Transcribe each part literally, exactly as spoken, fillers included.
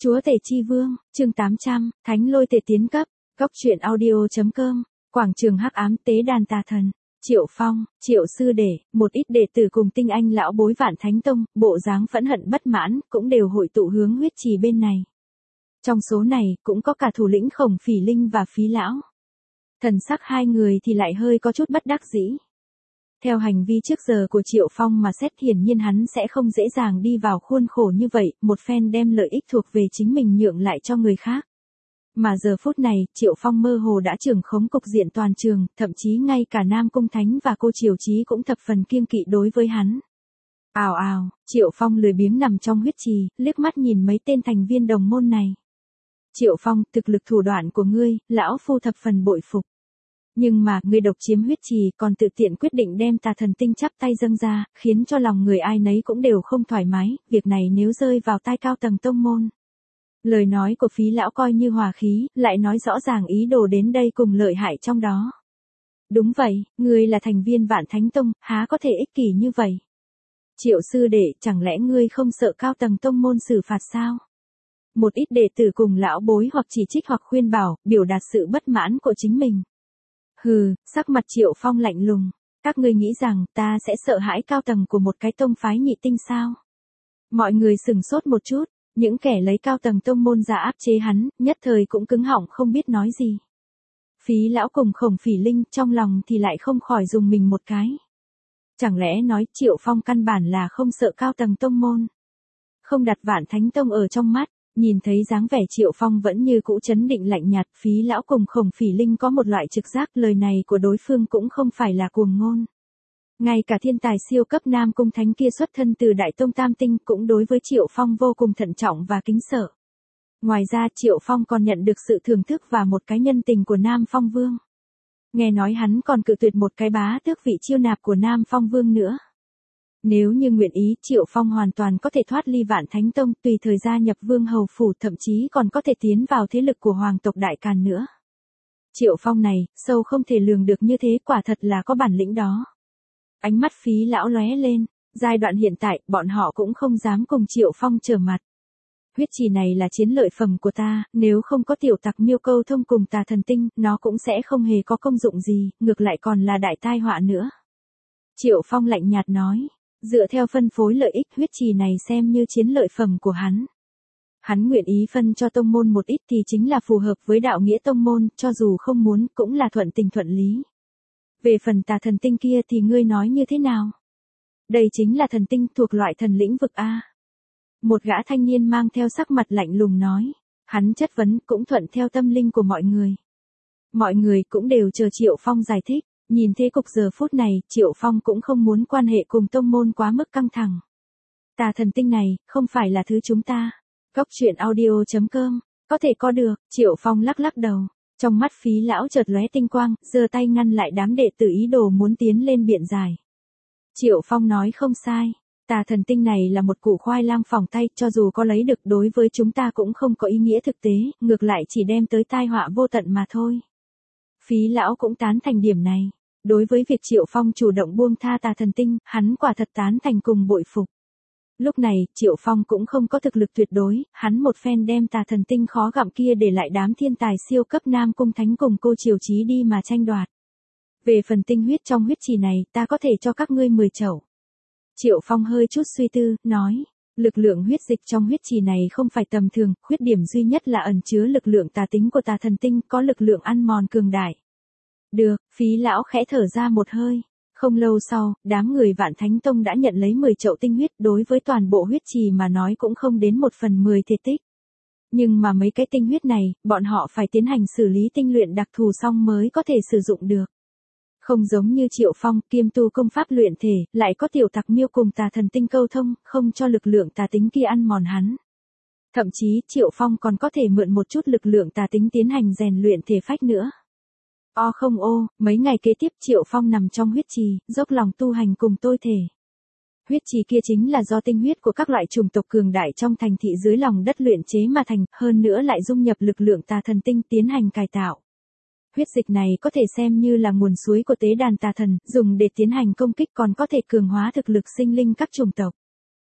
Chúa Tể Chi Vương, chương tám trăm, Thánh Lôi Tể tiến cấp, góc truyện audio.com, quảng trường hắc ám tế đàn tà thần. Triệu Phong, Triệu Sư Đệ, một ít đệ tử cùng tinh anh lão bối Vạn Thánh Tông, bộ dáng phẫn hận bất mãn, cũng đều hội tụ hướng huyết trì bên này. Trong số này, cũng có cả thủ lĩnh Khổng Phỉ Linh và Phí Lão. Thần sắc hai người thì lại hơi có chút bất đắc dĩ. Theo hành vi trước giờ của Triệu Phong mà xét, hiển nhiên hắn sẽ không dễ dàng đi vào khuôn khổ như vậy, một phen đem lợi ích thuộc về chính mình nhượng lại cho người khác. Mà giờ phút này, Triệu Phong mơ hồ đã trưởng khống cục diện toàn trường, thậm chí ngay cả Nam Cung Thánh và cô Triều Chí cũng thập phần kiêng kỵ đối với hắn. Ào ào, Triệu Phong lười biếng nằm trong huyết trì, liếc mắt nhìn mấy tên thành viên đồng môn này. Triệu Phong, thực lực thủ đoạn của ngươi, lão phu thập phần bội phục. Nhưng mà, ngươi độc chiếm huyết trì, còn tự tiện quyết định đem tà thần tinh chắp tay dâng ra, khiến cho lòng người ai nấy cũng đều không thoải mái, việc này nếu rơi vào tai cao tầng tông môn. Lời nói của Phí Lão coi như hòa khí, lại nói rõ ràng ý đồ đến đây cùng lợi hại trong đó. Đúng vậy, ngươi là thành viên Vạn Thánh Tông, há có thể ích kỷ như vậy? Triệu Sư Đệ, chẳng lẽ ngươi không sợ cao tầng tông môn xử phạt sao? Một ít đệ tử cùng lão bối hoặc chỉ trích hoặc khuyên bảo, biểu đạt sự bất mãn của chính mình. Hừ, sắc mặt Triệu Phong lạnh lùng. Các ngươi nghĩ rằng ta sẽ sợ hãi cao tầng của một cái tông phái nhị tinh sao? Mọi người sừng sốt một chút, những kẻ lấy cao tầng tông môn ra áp chế hắn, nhất thời cũng cứng họng không biết nói gì. Phí Lão cùng Khổng Phỉ Linh trong lòng thì lại không khỏi dùng mình một cái. Chẳng lẽ nói Triệu Phong căn bản là không sợ cao tầng tông môn? Không đặt Vạn Thánh Tông ở trong mắt. Nhìn thấy dáng vẻ Triệu Phong vẫn như cũ trấn định lạnh nhạt, Phí Lão cùng Khổng Phỉ Linh có một loại trực giác, lời này của đối phương cũng không phải là cuồng ngôn. Ngay cả thiên tài siêu cấp Nam Cung Thánh kia xuất thân từ Đại Tông Tam Tinh cũng đối với Triệu Phong vô cùng thận trọng và kính sợ. Ngoài ra Triệu Phong còn nhận được sự thưởng thức và một cái nhân tình của Nam Phong Vương. Nghe nói hắn còn cự tuyệt một cái bá tước vị chiêu nạp của Nam Phong Vương nữa. Nếu như nguyện ý, Triệu Phong hoàn toàn có thể thoát ly Vạn Thánh Tông, tùy thời gia nhập Vương Hầu Phủ, thậm chí còn có thể tiến vào thế lực của Hoàng tộc Đại Càn nữa. Triệu Phong này, sâu không thể lường được như thế, quả thật là có bản lĩnh đó. Ánh mắt Phí Lão lóe lên, giai đoạn hiện tại, bọn họ cũng không dám cùng Triệu Phong trở mặt. Huyết trì này là chiến lợi phẩm của ta, nếu không có tiểu tặc Miêu Câu Thông cùng tà thần tinh, nó cũng sẽ không hề có công dụng gì, ngược lại còn là đại tai họa nữa. Triệu Phong lạnh nhạt nói. Dựa theo phân phối lợi ích, huyết trì này xem như chiến lợi phẩm của hắn. Hắn nguyện ý phân cho tông môn một ít thì chính là phù hợp với đạo nghĩa tông môn, cho dù không muốn cũng là thuận tình thuận lý. Về phần tà thần tinh kia thì ngươi nói như thế nào? Đây chính là thần tinh thuộc loại thần lĩnh vực A. Một gã thanh niên mang theo sắc mặt lạnh lùng nói. Hắn chất vấn cũng thuận theo tâm linh của mọi người. Mọi người cũng đều chờ Triệu Phong giải thích. Nhìn thế cục giờ phút này, Triệu Phong cũng không muốn quan hệ cùng tông môn quá mức căng thẳng. Tà thần tinh này, không phải là thứ chúng ta. Góc truyện audio.com, có thể có được, Triệu Phong lắc lắc đầu. Trong mắt Phí Lão chợt lóe tinh quang, giơ tay ngăn lại đám đệ tử ý đồ muốn tiến lên biện giải. Triệu Phong nói không sai, tà thần tinh này là một củ khoai lang phỏng tay, cho dù có lấy được đối với chúng ta cũng không có ý nghĩa thực tế, ngược lại chỉ đem tới tai họa vô tận mà thôi. Phí Lão cũng tán thành điểm này. Đối với việc Triệu Phong chủ động buông tha tà thần tinh, hắn quả thật tán thành cùng bội phục. Lúc này, Triệu Phong cũng không có thực lực tuyệt đối, hắn một phen đem tà thần tinh khó gặm kia để lại đám thiên tài siêu cấp Nam Cung Thánh cùng cô Triều Chí đi mà tranh đoạt. Về phần tinh huyết trong huyết trì này, ta có thể cho các ngươi mười chậu. Triệu Phong hơi chút suy tư, nói, lực lượng huyết dịch trong huyết trì này không phải tầm thường, khuyết điểm duy nhất là ẩn chứa lực lượng tà tính của tà thần tinh, có lực lượng ăn mòn cường đại. Được, Phí Lão khẽ thở ra một hơi. Không lâu sau, đám người Vạn Thánh Tông đã nhận lấy mười chậu tinh huyết, đối với toàn bộ huyết trì mà nói cũng không đến một phần mười thể tích. Nhưng mà mấy cái tinh huyết này, bọn họ phải tiến hành xử lý tinh luyện đặc thù xong mới có thể sử dụng được. Không giống như Triệu Phong, kiêm tu công pháp luyện thể, lại có tiểu tặc Miêu cùng tà thần tinh câu thông, không cho lực lượng tà tính kia ăn mòn hắn. Thậm chí, Triệu Phong còn có thể mượn một chút lực lượng tà tính tiến hành rèn luyện thể phách nữa. O không ô, mấy ngày kế tiếp Triệu Phong nằm trong huyết trì, dốc lòng tu hành cùng tôi thể. Huyết trì kia chính là do tinh huyết của các loại chủng tộc cường đại trong thành thị dưới lòng đất luyện chế mà thành, hơn nữa lại dung nhập lực lượng tà thần tinh tiến hành cải tạo. Huyết dịch này có thể xem như là nguồn suối của tế đàn tà thần, dùng để tiến hành công kích, còn có thể cường hóa thực lực sinh linh các chủng tộc.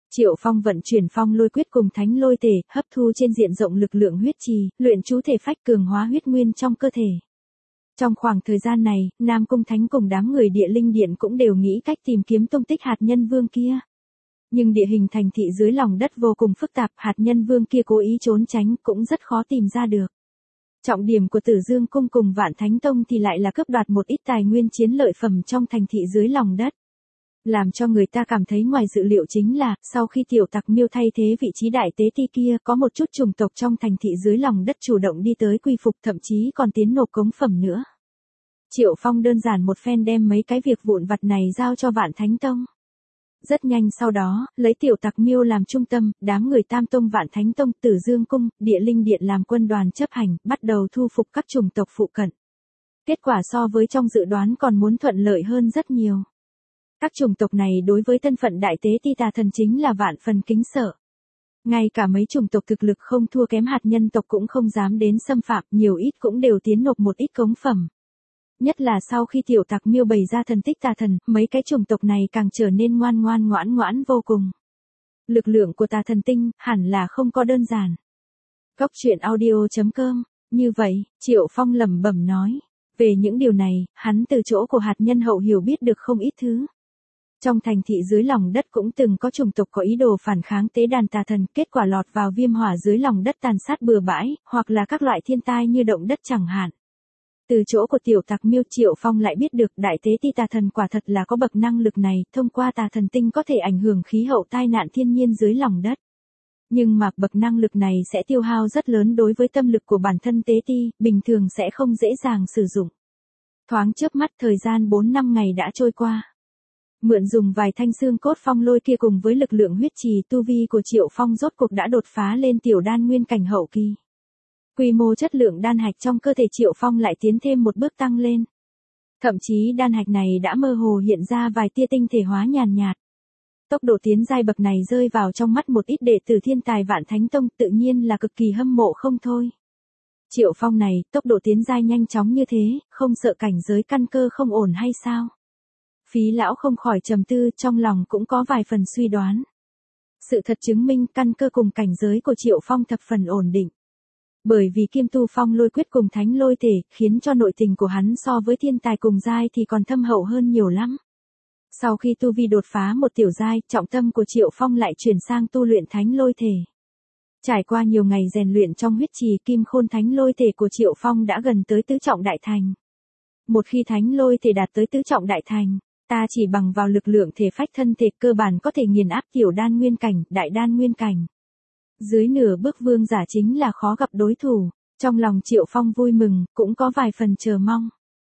Triệu Phong vận chuyển phong lôi quyết cùng thánh lôi thể, hấp thu trên diện rộng lực lượng huyết trì, luyện chú thể phách cường hóa huyết nguyên trong cơ thể. Trong khoảng thời gian này, Nam Cung Thánh cùng đám người địa linh điện cũng đều nghĩ cách tìm kiếm tung tích hạt nhân vương kia. Nhưng địa hình thành thị dưới lòng đất vô cùng phức tạp, hạt nhân vương kia cố ý trốn tránh cũng rất khó tìm ra được. Trọng điểm của Tử Dương Cung cùng Vạn Thánh Tông thì lại là cướp đoạt một ít tài nguyên chiến lợi phẩm trong thành thị dưới lòng đất. Làm cho người ta cảm thấy ngoài dự liệu chính là, sau khi tiểu tặc miêu thay thế vị trí đại tế ti kia, có một chút chủng tộc trong thành thị dưới lòng đất chủ động đi tới quy phục, thậm chí còn tiến nộp cống phẩm nữa. Triệu Phong đơn giản một phen đem mấy cái việc vụn vặt này giao cho Vạn Thánh Tông. Rất nhanh sau đó, lấy tiểu tặc miêu làm trung tâm, đám người Tam Tông Vạn Thánh Tông, Tử Dương Cung, Địa Linh Điện làm quân đoàn chấp hành, bắt đầu thu phục các chủng tộc phụ cận. Kết quả so với trong dự đoán còn muốn thuận lợi hơn rất nhiều. Các chủng tộc này đối với thân phận đại tế ti tà thần chính là vạn phần kính sợ. Ngay cả mấy chủng tộc thực lực không thua kém hạt nhân tộc cũng không dám đến xâm phạm, nhiều ít cũng đều tiến nộp một ít cống phẩm. Nhất là sau khi tiểu tặc miêu bày ra thần tích tà thần, mấy cái chủng tộc này càng trở nên ngoan ngoan ngoãn ngoãn vô cùng. Lực lượng của tà thần tinh, hẳn là không có đơn giản. Góc truyện audio chấm com, như vậy, Triệu Phong lẩm bẩm nói. Về những điều này, hắn từ chỗ của hạt nhân hậu hiểu biết được không ít thứ. Trong thành thị dưới lòng đất cũng từng có chủng tộc có ý đồ phản kháng tế đàn tà thần, kết quả lọt vào viêm hỏa dưới lòng đất tàn sát bừa bãi, hoặc là các loại thiên tai như động đất chẳng hạn. Từ chỗ của tiểu tặc miêu, Triệu Phong lại biết được đại tế ti tà thần quả thật là có bậc năng lực này, thông qua tà thần tinh có thể ảnh hưởng khí hậu tai nạn thiên nhiên dưới lòng đất. Nhưng mà bậc năng lực này sẽ tiêu hao rất lớn đối với tâm lực của bản thân tế ti, bình thường sẽ không dễ dàng sử dụng. Thoáng chớp mắt thời gian bốn năm ngày đã trôi qua. Mượn dùng vài thanh xương cốt phong lôi kia cùng với lực lượng huyết trì, tu vi của Triệu Phong rốt cuộc đã đột phá lên tiểu đan nguyên cảnh hậu kỳ. Quy mô chất lượng đan hạch trong cơ thể Triệu Phong lại tiến thêm một bước tăng lên. Thậm chí đan hạch này đã mơ hồ hiện ra vài tia tinh thể hóa nhàn nhạt. Tốc độ tiến giai bậc này rơi vào trong mắt một ít đệ tử thiên tài Vạn Thánh Tông tự nhiên là cực kỳ hâm mộ không thôi. Triệu Phong này, tốc độ tiến giai nhanh chóng như thế, không sợ cảnh giới căn cơ không ổn hay sao? Phí lão không khỏi trầm tư, trong lòng cũng có vài phần suy đoán. Sự thật chứng minh căn cơ cùng cảnh giới của Triệu Phong thập phần ổn định. Bởi vì kiêm tu phong lôi quyết cùng thánh lôi thể, khiến cho nội tình của hắn so với thiên tài cùng giai thì còn thâm hậu hơn nhiều lắm. Sau khi tu vi đột phá một tiểu giai, trọng tâm của Triệu Phong lại chuyển sang tu luyện thánh lôi thể. Trải qua nhiều ngày rèn luyện trong huyết trì, kim khôn thánh lôi thể của Triệu Phong đã gần tới tứ trọng đại thành. Một khi thánh lôi thể đạt tới tứ trọng đại thành, ta chỉ bằng vào lực lượng thể phách thân thể cơ bản có thể nghiền áp tiểu đan nguyên cảnh, đại đan nguyên cảnh. Dưới nửa bước vương giả chính là khó gặp đối thủ, trong lòng Triệu Phong vui mừng, cũng có vài phần chờ mong.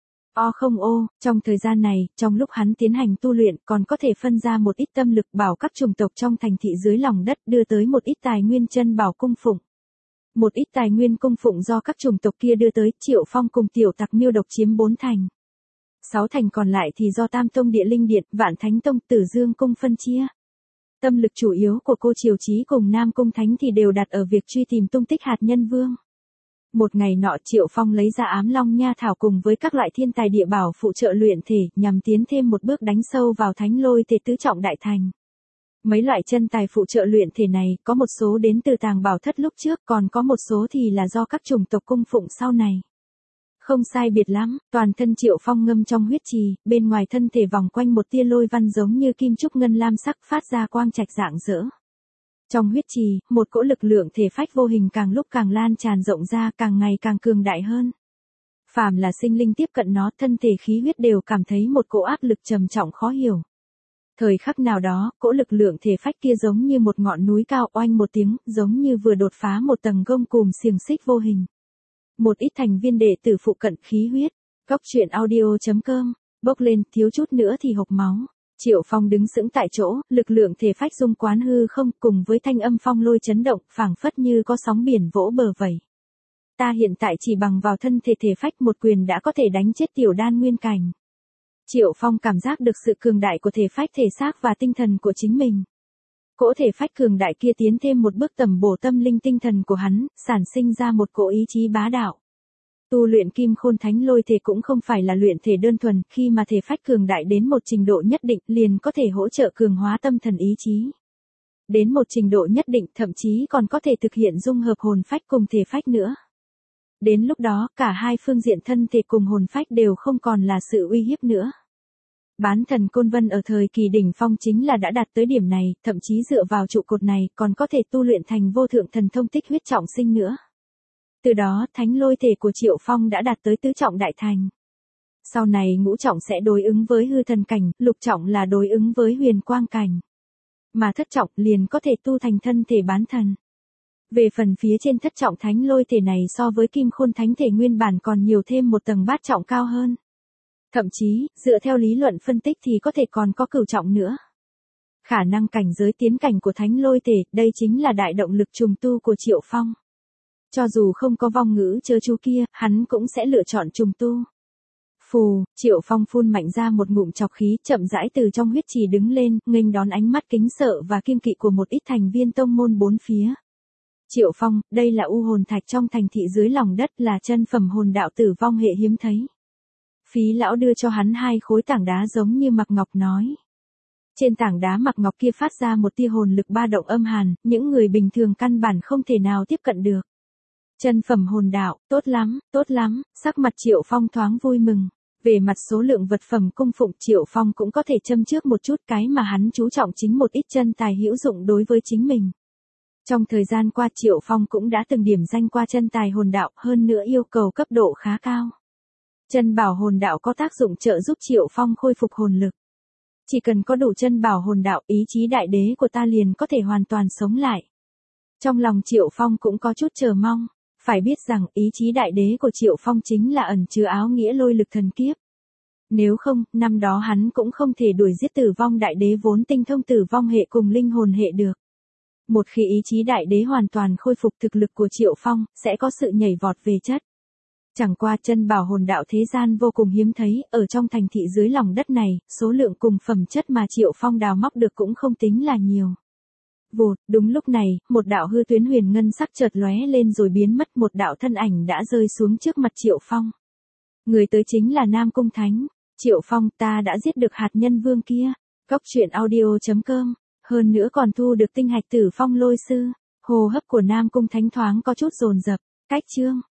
O không ô, trong thời gian này, trong lúc hắn tiến hành tu luyện còn có thể phân ra một ít tâm lực bảo các chủng tộc trong thành thị dưới lòng đất đưa tới một ít tài nguyên chân bảo cung phụng. Một ít tài nguyên cung phụng do các chủng tộc kia đưa tới, Triệu Phong cùng tiểu tặc miêu độc chiếm bốn thành. Sáu thành còn lại thì do Tam Tông Địa Linh Điện, Vạn Thánh Tông, Tử Dương Cung phân chia. Tâm lực chủ yếu của cô Triều Chí cùng Nam Cung Thánh thì đều đặt ở việc truy tìm tung tích hạt nhân vương. Một ngày nọ Triệu Phong lấy ra ám long nha thảo cùng với các loại thiên tài địa bảo phụ trợ luyện thể, nhằm tiến thêm một bước đánh sâu vào thánh lôi thể tứ trọng đại thành. Mấy loại chân tài phụ trợ luyện thể này, có một số đến từ tàng bảo thất lúc trước, còn có một số thì là do các chủng tộc cung phụng sau này. Không sai biệt lắm, toàn thân Triệu Phong ngâm trong huyết trì, bên ngoài thân thể vòng quanh một tia lôi văn giống như kim trúc ngân lam sắc phát ra quang trạch rạng rỡ. Trong huyết trì, một cỗ lực lượng thể phách vô hình càng lúc càng lan tràn rộng ra, càng ngày càng cường đại hơn. Phàm là sinh linh tiếp cận nó, thân thể khí huyết đều cảm thấy một cỗ áp lực trầm trọng khó hiểu. Thời khắc nào đó, cỗ lực lượng thể phách kia giống như một ngọn núi cao, oanh một tiếng, giống như vừa đột phá một tầng gông cùm xiềng xích vô hình. Một ít thành viên đệ tử phụ cận khí huyết, góc truyện audio chấm com, bốc lên, thiếu chút nữa thì hộc máu. Triệu Phong đứng sững tại chỗ, lực lượng thể phách dung quán hư không, cùng với thanh âm phong lôi chấn động, phảng phất như có sóng biển vỗ bờ vẩy. Ta hiện tại chỉ bằng vào thân thể thể phách một quyền đã có thể đánh chết tiểu đan nguyên cảnh. Triệu Phong cảm giác được sự cường đại của thể phách thể xác và tinh thần của chính mình. Cỗ thể phách cường đại kia tiến thêm một bước tầm bổ tâm linh tinh thần của hắn, sản sinh ra một cỗ ý chí bá đạo. Tu luyện kim khôn thánh lôi thể cũng không phải là luyện thể đơn thuần, khi mà thể phách cường đại đến một trình độ nhất định liền có thể hỗ trợ cường hóa tâm thần ý chí. Đến một trình độ nhất định thậm chí còn có thể thực hiện dung hợp hồn phách cùng thể phách nữa. Đến lúc đó, cả hai phương diện thân thể cùng hồn phách đều không còn là sự uy hiếp nữa. Bán thần Côn Vân ở thời kỳ đỉnh phong chính là đã đạt tới điểm này, thậm chí dựa vào trụ cột này còn có thể tu luyện thành vô thượng thần thông tích huyết trọng sinh nữa. Từ đó, thánh lôi thể của Triệu Phong đã đạt tới tứ trọng đại thành. Sau này ngũ trọng sẽ đối ứng với hư thần cảnh, lục trọng là đối ứng với huyền quang cảnh. Mà thất trọng liền có thể tu thành thân thể bán thần. Về phần phía trên thất trọng thánh lôi thể này so với kim khôn thánh thể nguyên bản còn nhiều thêm một tầng bát trọng cao hơn. Thậm chí, dựa theo lý luận phân tích thì có thể còn có cửu trọng nữa. Khả năng cảnh giới tiến cảnh của thánh lôi thể, đây chính là đại động lực trùng tu của Triệu Phong. Cho dù không có vong ngữ chớ chú kia, hắn cũng sẽ lựa chọn trùng tu. Phù, Triệu Phong phun mạnh ra một ngụm chọc khí, chậm rãi từ trong huyết trì đứng lên, nghênh đón ánh mắt kính sợ và kiêng kỵ của một ít thành viên tông môn bốn phía. Triệu Phong, đây là u hồn thạch trong thành thị dưới lòng đất, là chân phẩm hồn đạo tử vong hệ hiếm thấy. Phí lão đưa cho hắn hai khối tảng đá giống như mặc ngọc nói. Trên tảng đá mặc ngọc kia phát ra một tia hồn lực ba động âm hàn, những người bình thường căn bản không thể nào tiếp cận được. Chân phẩm hồn đạo, tốt lắm, tốt lắm, sắc mặt Triệu Phong thoáng vui mừng. Về mặt số lượng vật phẩm cung phụng Triệu Phong cũng có thể châm trước một chút, cái mà hắn chú trọng chính một ít chân tài hữu dụng đối với chính mình. Trong thời gian qua Triệu Phong cũng đã từng điểm danh qua chân tài hồn đạo, hơn nữa yêu cầu cấp độ khá cao. Chân bảo hồn đạo có tác dụng trợ giúp Triệu Phong khôi phục hồn lực. Chỉ cần có đủ chân bảo hồn đạo, ý chí đại đế của ta liền có thể hoàn toàn sống lại. Trong lòng Triệu Phong cũng có chút chờ mong. Phải biết rằng ý chí đại đế của Triệu Phong chính là ẩn chứa áo nghĩa lôi lực thần kiếp. Nếu không, năm đó hắn cũng không thể đuổi giết tử vong đại đế vốn tinh thông tử vong hệ cùng linh hồn hệ được. Một khi ý chí đại đế hoàn toàn khôi phục, thực lực của Triệu Phong sẽ có sự nhảy vọt về chất. Chẳng qua chân bảo hồn đạo thế gian vô cùng hiếm thấy, ở trong thành thị dưới lòng đất này, số lượng cùng phẩm chất mà Triệu Phong đào móc được cũng không tính là nhiều. Vụt, đúng lúc này, một đạo hư tuyến huyền ngân sắc chợt lóe lên rồi biến mất, một đạo thân ảnh đã rơi xuống trước mặt Triệu Phong. Người tới chính là Nam Cung Thánh. Triệu Phong, ta đã giết được hạt nhân vương kia. Cốc truyện audio chấm com. Hơn nữa còn thu được tinh hạch tử phong lôi sư. Hô hấp của Nam Cung Thánh thoáng có chút dồn dập. Cách chương.